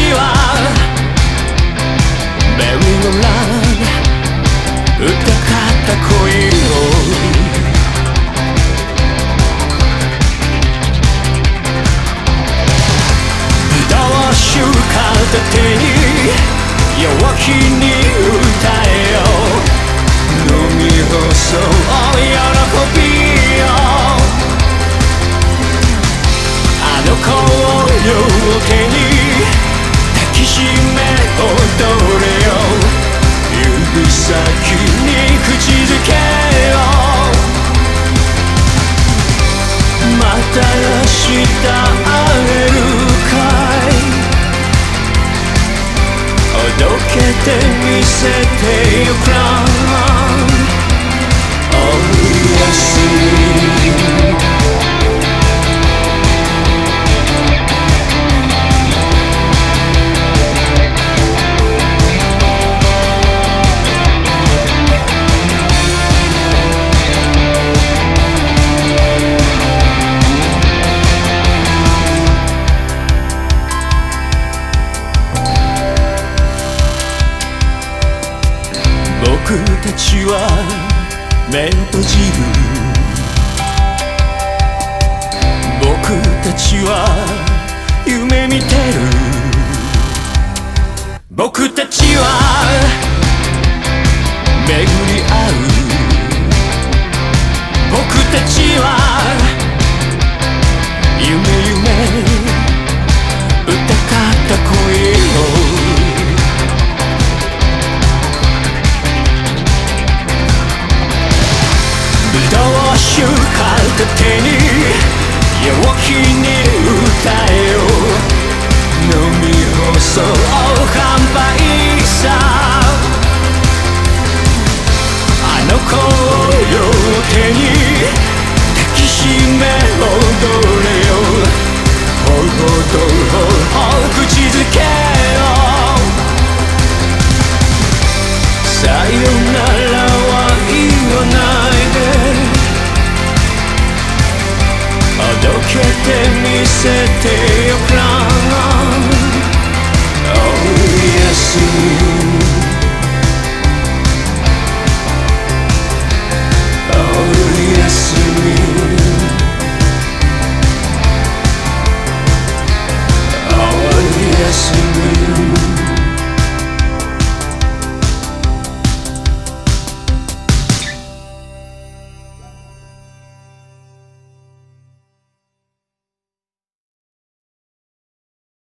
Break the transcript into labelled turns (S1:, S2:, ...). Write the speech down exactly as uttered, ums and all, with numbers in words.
S1: はメリーゴーランド歌かった恋を片手に弱気に歌えよ飲み干そう喜びよあの子を両手に抱きしめ踊れよ指先に口づけよまた明日会えるかい届けてみせてよ Crown Oh yes 僕たちは目を閉じる僕たちは夢見てる僕たち